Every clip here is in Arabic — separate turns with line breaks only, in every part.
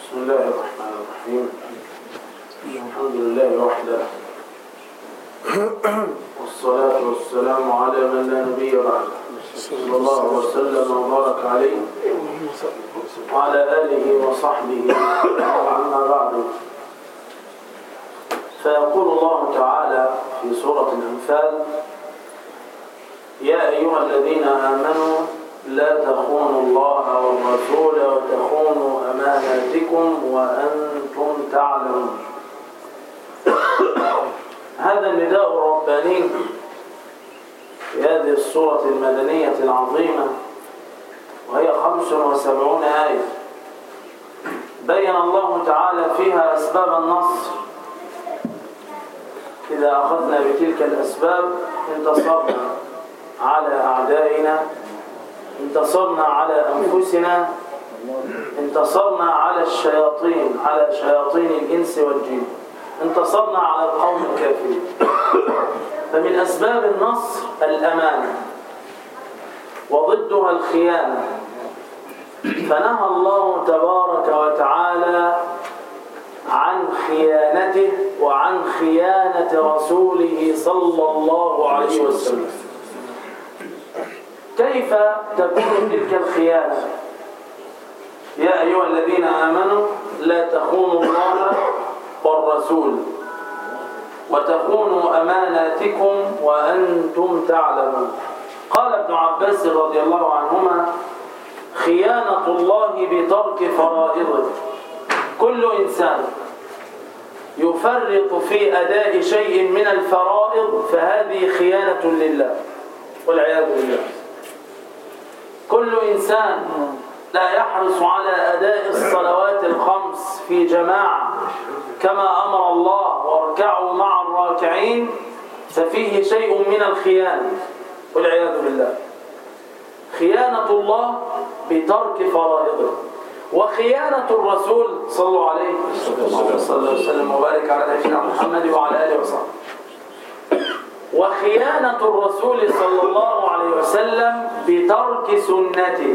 بسم الله الرحمن الرحيم. الحمد لله وحده، والصلاة والسلام على من لا نبي بعده، صلى الله وسلم وبارك عليه وعلى آله وصحبه. أما بعد، فيقول الله تعالى في سورة الأنفال: يا أيها الذين آمنوا لا تخونوا الله والرسول وتخونوا أماناتكم وأنتم تعلمون. هذا النداء الرباني في هذه السورة المدنية العظيمة، وهي 75 آية، بين الله تعالى فيها أسباب النصر. إذا أخذنا بتلك الأسباب انتصرنا على أعدائنا، انتصرنا على أنفسنا، انتصرنا على الشياطين، على شياطين الإنس والجن، انتصرنا على القوم الكافرين. فمن أسباب النصر الأمانة، وضدها الخيانة. فنهى الله تبارك وتعالى عن خيانته وعن خيانة رسوله صلى الله عليه وسلم. كيف تكون تلك الخيانة؟ يا أيها الذين آمنوا لا تخونوا الله والرسول وتخونوا أماناتكم وأنتم تعلمون. قال ابن عباس رضي الله عنهما: خيانة الله بترك فرائضه. كل إنسان يفرط في أداء شيء من الفرائض فهذه خيانة لله والعياذ بالله. كل إنسان لا يحرص على أداء الصلوات الخمس في جماعة كما أمر الله واركعوا مع الراكعين ففيه شيء من الخيانة والعياذ بالله. خيانة الله بترك فرائضه، وخيانة الرسول صلى الله عليه وسلم وبارك على نبينا محمد وعلى آله وصحبه. وخيانة الرسول صلى الله عليه وسلم بترك سنته،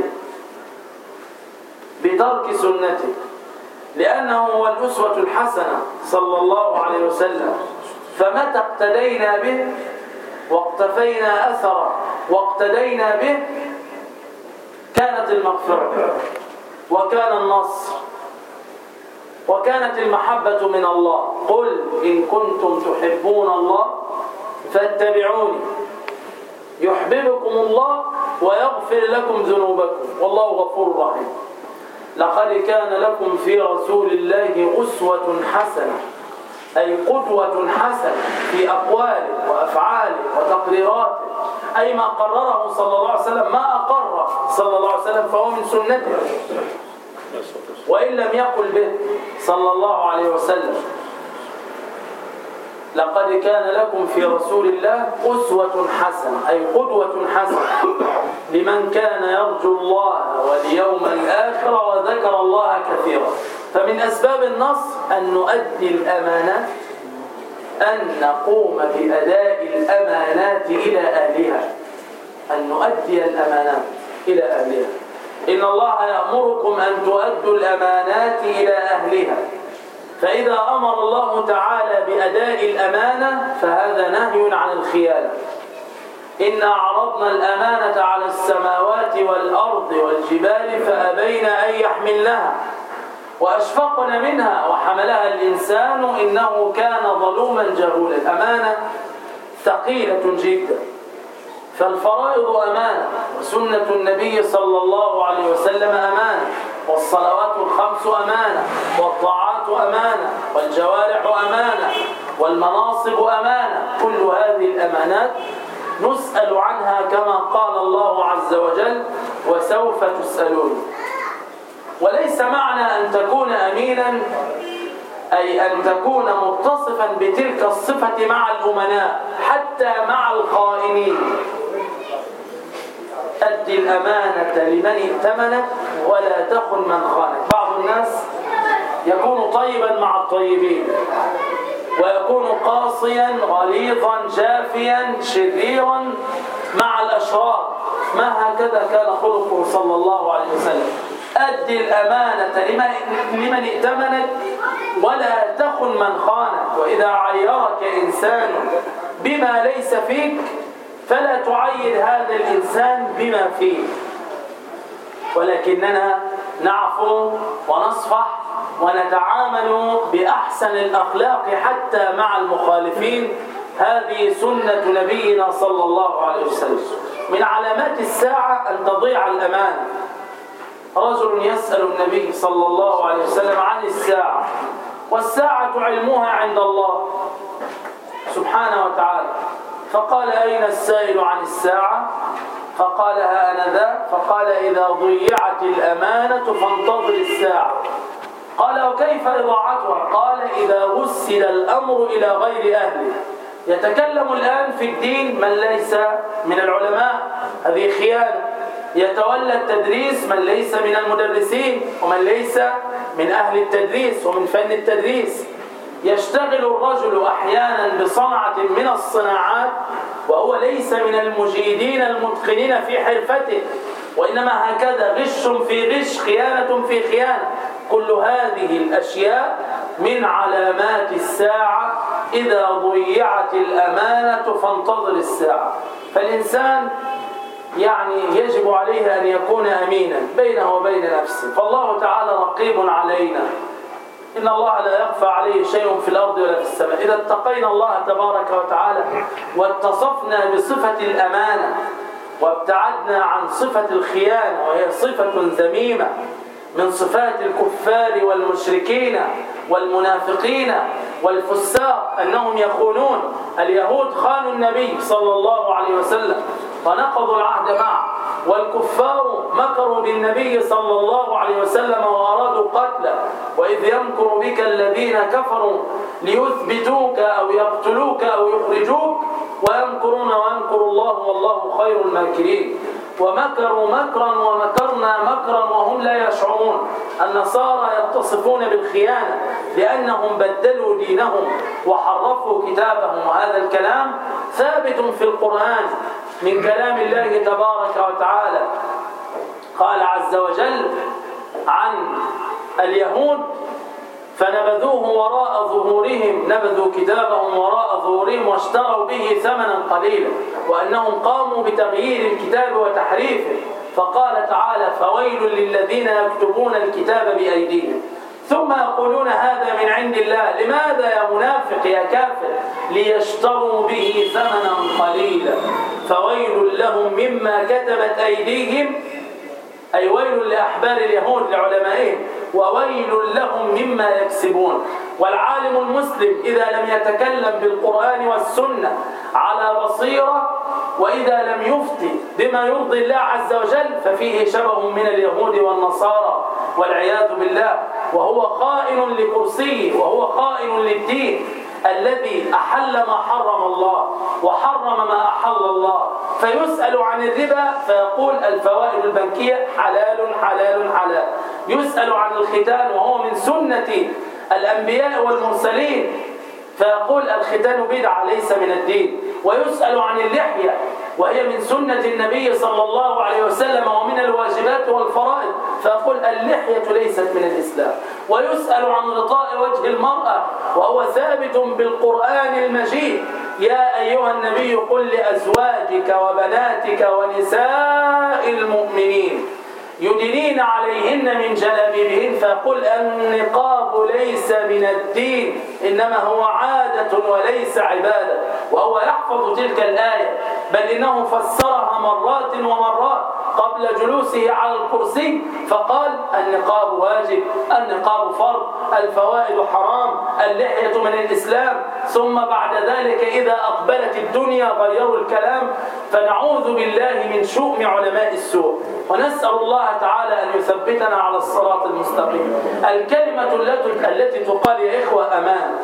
بترك سنته، لأنه هو الأسوة الحسنة صلى الله عليه وسلم. فمتى اقتدينا به واقتفينا أثره واقتدينا به كانت المغفرة وكان النصر وكانت المحبة من الله. قل إن كنتم تحبون الله فاتبعوني يحببكم الله ويغفر لكم ذنوبكم والله غفور رحيم. لقد كان لكم في رسول الله أسوة حسنة، أي قدوة حسنة في أقواله وأفعاله وتقريراته، أي ما قرره صلى الله عليه وسلم، ما أقر صلى الله عليه وسلم فهو من سنته، وإن لم يقل به صلى الله عليه وسلم. لقد كان لكم في رسول الله أسوة حسنة، أي قدوة حسنة لمن كان يرجو الله واليوم الآخر وذكر الله كثيرا. فمن أسباب النصر أن نؤدي الأمانات، أن نقوم بأداء الأمانات إلى أهلها، أن نؤدي الأمانات إلى أهلها. إن الله يأمركم أن تؤدوا الأمانات إلى أهلها. فإذا أمر الله تعالى بأداء الأمانة فهذا نهي عن الخيانة. إنا عرضنا الأمانة على السماوات والأرض والجبال فأبين أن يحملنها وأشفقن منها وحملها الإنسان إنه كان ظلوما جهولا. الأمانة ثقيلة جدا، فالفرائض أمانة، وسنة النبي صلى الله عليه وسلم أمانة، والصلوات الخمس أمانة، والطاعات أمانة، والجوارح أمانة، والمناصب أمانة. كل هذه الأمانات نسأل عنها كما قال الله عز وجل: وسوف تسألون. وليس معنى أن تكون أمينا أي أن تكون متصفا بتلك الصفة مع الأمناء، حتى مع الخائنين. أدي الأمانة لمن ائتمنك ولا تخن من خانك. بعض الناس يكون طيبا مع الطيبين، ويكون قاسيا غليظا جافيا شريرا مع الأشرار. ما هكذا كان خلقه صلى الله عليه وسلم. أد الأمانة لمن ائتمنك ولا تخن من خانك. وإذا عيرك إنسان بما ليس فيك فلا تعير هذا الإنسان بما فيه، ولكننا نعفو ونصفح ونتعامل بأحسن الأخلاق حتى مع المخالفين. هذه سنة نبينا صلى الله عليه وسلم. من علامات الساعة أن تضيع الأمانة. رجل يسأل النبي صلى الله عليه وسلم عن الساعة، والساعة علمها عند الله سبحانه وتعالى، فقال: أين السائل عن الساعة؟ فقال: ها أنا ذا. فقال: إذا ضيعت الأمانة فانتظر الساعة. قال: وكيف إضاعتها؟ قال: إذا وسد الأمر إلى غير أهله. يتكلم الآن في الدين من ليس من العلماء، هذه خيانة. يتولى التدريس من ليس من المدرسين ومن ليس من أهل التدريس ومن فن التدريس. يشتغل الرجل أحيانا بصنعة من الصناعات وهو ليس من المجيدين المتقنين في حرفته، وإنما هكذا غش في غش، خيانة في خيانة. كل هذه الأشياء من علامات الساعة. إذا ضيعت الأمانة فانتظر الساعة. فالإنسان يجب عليه أن يكون أمينا بينه وبين نفسه، فالله تعالى رقيب علينا. إن الله لا يخفى عليه شيء في الأرض ولا في السماء. إذا اتقينا الله تبارك وتعالى واتصفنا بصفة الأمانة وابتعدنا عن صفة الخيانة، وهي صفة ذميمة من صفات الكفار والمشركين والمنافقين والفساق، أنهم يخونون. اليهود خانوا النبي صلى الله عليه وسلم ونقضوا العهد معه، والكفار مكروا بالنبي صلى الله عليه وسلم وأرادوا قتله. وإذ يمكر بك الذين كفروا ليثبتوك أو يقتلوك أو يخرجوك ويمكرون ويمكر الله والله خير الماكرين. ومكروا مكرا ومكرنا مكرا وهم لا يشعرون. النصارى يتصفون بالخيانة لأنهم بدلوا دينهم وحرفوا كتابهم، وهذا الكلام ثابت في القرآن من كلام الله تبارك وتعالى. قال عز وجل عن اليهود: فنبذوه وراء ظهورهم، نبذوا كتابهم وراء ظهورهم واشتروا به ثمنا قليلا، وأنهم قاموا بتغيير الكتاب وتحريفه. فقال تعالى: فويل للذين يكتبون الكتاب بأيديهم ثم يقولون هذا من عند الله. لماذا يا منافق يا كافر؟ ليشتروا به ثمنا قليلا. فويل لهم مما كتبت أيديهم، أي ويل لأحبار اليهود لعلمائهم، وويل لهم مما يكسبون. والعالم المسلم إذا لم يتكلم بالقرآن والسنة على بصيرة، وإذا لم يفتي بما يرضي الله عز وجل، ففيه شبه من اليهود والنصارى والعياذ بالله، وهو خائن لكرسيه وهو خائن للدين الذي أحل ما حرم الله وحرم ما أحل الله. فيسأل عن الربا فيقول الفوائد البنكية حلال حلال حلال. يسأل عن الختان وهو من سنة الأنبياء والمرسلين فيقول الختان بدعة ليس من الدين. ويسأل عن اللحية وهي من سنة النبي صلى الله عليه وسلم ومن الواجبات والفرائض فيقول اللحية ليست من الإسلام. ويسأل عن غطاء وجه المرأة وهو ثابت بالقرآن المجيد: يا أيها النبي قل لأزواجك وبناتك ونساء المؤمنين يدنين عليهن من جلابيبهن. فيقول النقاب ليس من الدين إنما هو عادة وليس عبادة. وهو يحفظ تلك الآية، بل إنه فسرها مرات ومرات قبل جلوسه على الكرسي فقال النقاب واجب، النقاب فرض، الفوائد حرام، اللحية من الإسلام. ثم بعد ذلك إذا أقبلت الدنيا غيروا الكلام. فنعوذ بالله من شؤم علماء السوء، ونسأل الله تعالى أن يثبتنا على الصراط المستقيم. الكلمة التي تقال يا إخوة أمان.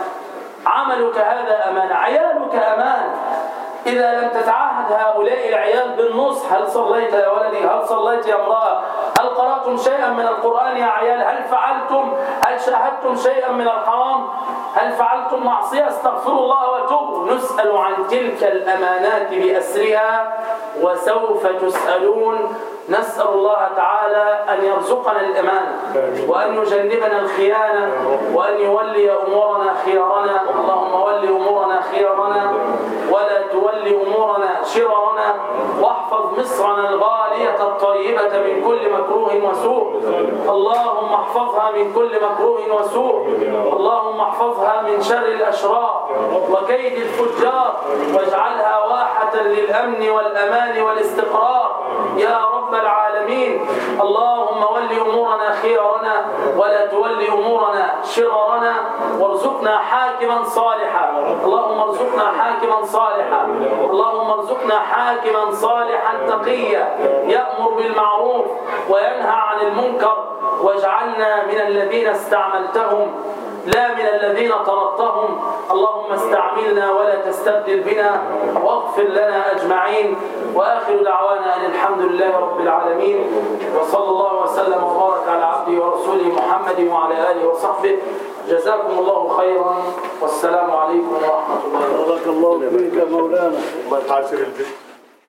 عملك هذا أمان، عيالك أمان. إذا لم تتعاهد هؤلاء العيال بالنصح: هل صليت يا ولدي؟ هل صليت يا امرأة؟ هل قرأتم شيئا من القرآن يا عيال؟ هل فعلتم؟ هل شاهدتم شيئا من الحرام؟ هل فعلتم معصية؟ استغفروا الله وتوبوا. نسأل عن تلك الأمانات بأسرها وسوف تسألون. نسأل الله تعالى أن يرزقنا الأمانة وأن يجنبنا الخيانة وأن يولي أمورنا خيارنا. اللهم ول أمورنا خيارنا ولا تولي أمورنا شرارنا، واحفظ مصرنا الغالية الطيبة من كل مكروه وسوء. اللهم احفظها من كل مكروه وسوء. اللهم احفظها من شر الأشرار وكيد الفجار، واجعلها واحة للأمن والأمان والاستقرار يا رب العالمين. اللهم ول أمورنا خيارنا ولا تولي أمورنا شرارنا، وارزقنا حاكما صالحا. اللهم ارزقنا حاكما صالحا. اللهم ارزقنا حاكما صالحا تقيا يأمر بالمعروف وينهى عن المنكر، واجعلنا من الذين استعملتهم لا من الذين طردتهم. اللهم استعملنا ولا تستبدل بنا، واغفر لنا أجمعين. وآخر دعوانا أن الحمد لله رب العالمين، وصلى الله وسلم وبارك على عبده ورسوله محمد وعلى آله وصحبه. جزاكم الله خيرا، والسلام عليكم ورحمة الله وبركاته.
بارك الله فيك مولانا.
الله يحاسب البيت.